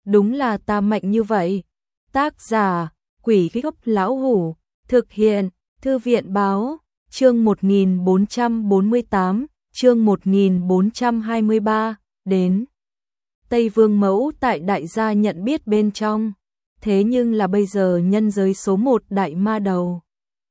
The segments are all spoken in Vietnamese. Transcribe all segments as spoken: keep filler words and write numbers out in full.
đúng là ta mạnh như vậy. Tác giả, Quỷ Gốc Lão Hủ, thực hiện, Thư viện Báo, chương một nghìn bốn trăm bốn mươi tám, chương một nghìn bốn trăm hai mươi ba, đến. Tây Vương Mẫu tại đại gia nhận biết bên trong, thế nhưng là bây giờ nhân giới số một đại ma đầu.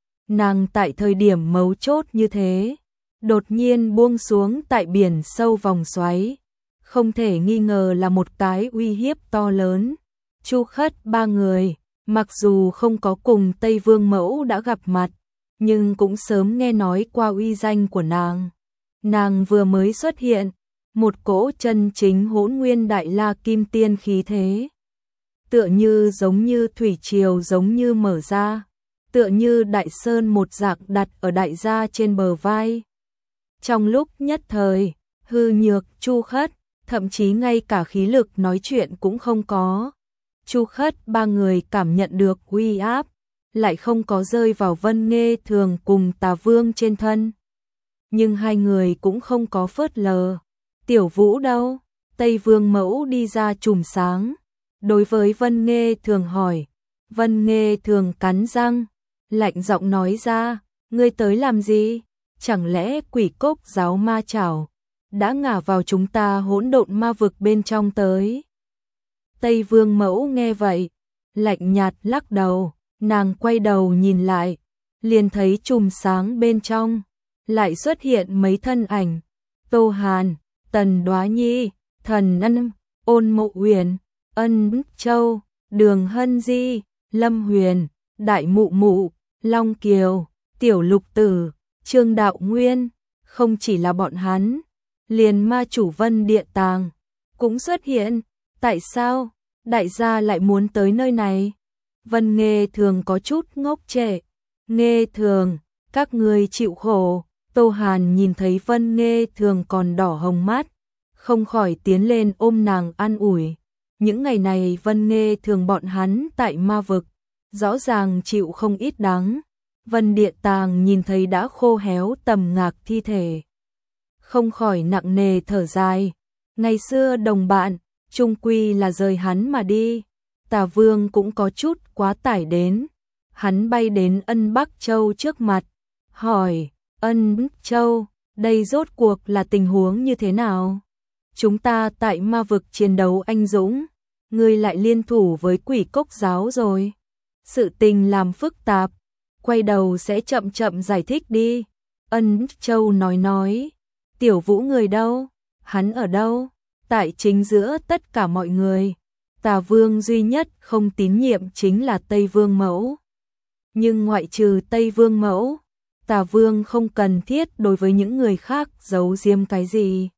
Nàng tại thời điểm mấu chốt như thế, đột nhiên buông xuống tại biển sâu vòng xoáy, không thể nghi ngờ là một cái uy hiếp to lớn. Chu Khất ba người, mặc dù không có cùng Tây Vương Mẫu đã gặp mặt, nhưng cũng sớm nghe nói qua uy danh của nàng. Nàng vừa mới xuất hiện, một cỗ chân chính hỗn nguyên đại la kim tiên khí thế. Tựa như giống như thủy triều giống như mở ra, tựa như đại sơn một dạng đặt ở đại gia trên bờ vai. Trong lúc nhất thời, hư nhược Chu Khất, thậm chí ngay cả khí lực nói chuyện cũng không có. Chu Khất ba người cảm nhận được uy áp, lại không có rơi vào Vân Nghê Thường cùng Tà Vương trên thân. Nhưng hai người cũng không có phớt lờ. Tiểu Vũ đâu? Tây Vương Mẫu đi ra chùm sáng. Đối với Vân Nghê Thường hỏi. Vân Nghê Thường cắn răng, lạnh giọng nói ra, ngươi tới làm gì? Chẳng lẽ quỷ cốc giáo ma chảo đã ngả vào chúng ta hỗn độn ma vực bên trong tới? Tây Vương Mẫu nghe vậy, lạnh nhạt lắc đầu, nàng quay đầu nhìn lại, liền thấy chùm sáng bên trong, lại xuất hiện mấy thân ảnh, Tô Hàn, Tần Đoá Nhi, Thần Ân, Ôn Mộ Huyền, Ân Châu, Đường Hân Di, Lâm Huyền, Đại Mụ Mụ, Long Kiều, Tiểu Lục Tử, Trương Đạo Nguyên. Không chỉ là bọn hắn, liền ma chủ Vân Địa Tàng cũng xuất hiện. Tại sao đại gia lại muốn tới nơi này? Vân Nghê Thường có chút ngốc trệ. Nghê Thường, các ngươi chịu khổ. Tô Hàn nhìn thấy Vân Nghê Thường còn đỏ hồng mắt, không khỏi tiến lên ôm nàng an ủi. Những ngày này Vân Nghê Thường bọn hắn tại ma vực, rõ ràng chịu không ít đắng. Vân Địa Tàng nhìn thấy đã khô héo tầm ngạc thi thể, không khỏi nặng nề thở dài. Ngày xưa đồng bạn, chung quy là rời hắn mà đi. Tà Vương cũng có chút quá tải đến. Hắn bay đến Ân Bắc Châu trước mặt, hỏi, Ân Châu, đây rốt cuộc là tình huống như thế nào? Chúng ta tại ma vực chiến đấu anh dũng, ngươi lại liên thủ với quỷ cốc giáo rồi. Sự tình làm phức tạp, quay đầu sẽ chậm chậm giải thích đi. Ân Châu nói nói, Tiểu Vũ người đâu? Hắn ở đâu? Tại chính giữa tất cả mọi người, Tà Vương duy nhất không tín nhiệm chính là Tây Vương Mẫu. Nhưng ngoại trừ Tây Vương Mẫu, Tà Vương không cần thiết đối với những người khác giấu giếm cái gì.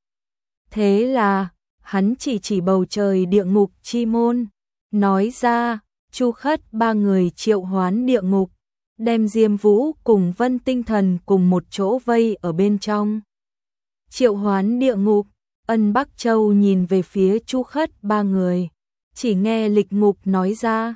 Thế là, hắn chỉ chỉ bầu trời địa ngục chi môn, nói ra, Chu Khất ba người triệu hoán địa ngục, đem Diêm Vũ cùng Vân Tinh Thần cùng một chỗ vây ở bên trong. Triệu hoán địa ngục. Ân Bắc Châu nhìn về phía Chu Khất ba người, chỉ nghe Lịch Ngục nói ra,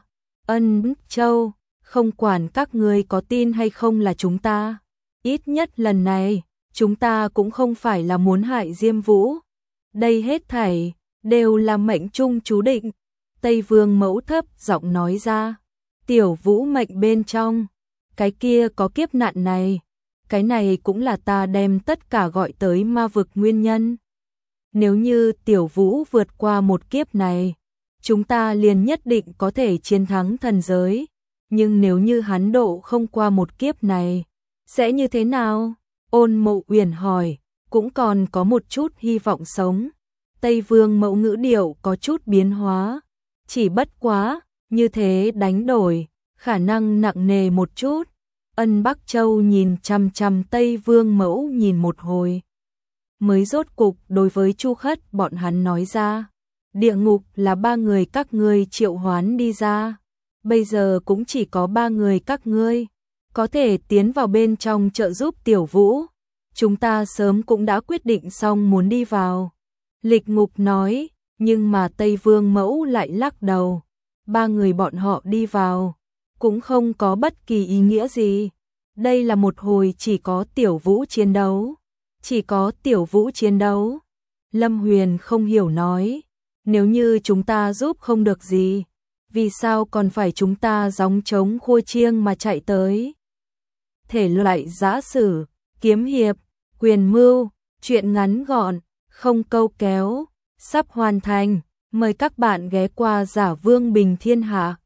Ân Châu, không quản các ngươi có tin hay không là chúng ta, ít nhất lần này, chúng ta cũng không phải là muốn hại Diêm Vũ. Đây hết thảy đều là mệnh trung chú định. Tây Vương Mẫu thấp giọng nói ra, Tiểu Vũ mệnh bên trong, cái kia có kiếp nạn này, cái này cũng là ta đem tất cả gọi tới ma vực nguyên nhân. Nếu như Tiểu Vũ vượt qua một kiếp này, chúng ta liền nhất định có thể chiến thắng thần giới. Nhưng nếu như hắn độ không qua một kiếp này, sẽ như thế nào? Ôn Mộ Uyển hỏi, cũng còn có một chút hy vọng sống. Tây Vương Mẫu ngữ điệu có chút biến hóa, chỉ bất quá, như thế đánh đổi, khả năng nặng nề một chút. Ân Bắc Châu nhìn chằm chằm Tây Vương Mẫu nhìn một hồi, mới rốt cục đối với Chu Khất bọn hắn nói ra, địa ngục là ba người các ngươi triệu hoán đi ra, bây giờ cũng chỉ có ba người các ngươi có thể tiến vào bên trong trợ giúp Tiểu Vũ. Chúng ta sớm cũng đã quyết định xong muốn đi vào. Lịch Ngục nói, nhưng mà Tây Vương Mẫu lại lắc đầu, ba người bọn họ đi vào cũng không có bất kỳ ý nghĩa gì. Đây là một hồi chỉ có Tiểu Vũ chiến đấu. Chỉ có Tiểu Vũ chiến đấu. Lâm Huyền không hiểu nói, Nếu như chúng ta giúp không được gì, vì sao còn phải chúng ta gióng trống khua chiêng mà chạy tới? Thể loại giã sử, kiếm hiệp, quyền mưu, truyện ngắn gọn, không câu kéo, sắp hoàn thành. Mời các bạn ghé qua Giả Vương Bình Thiên Hạ.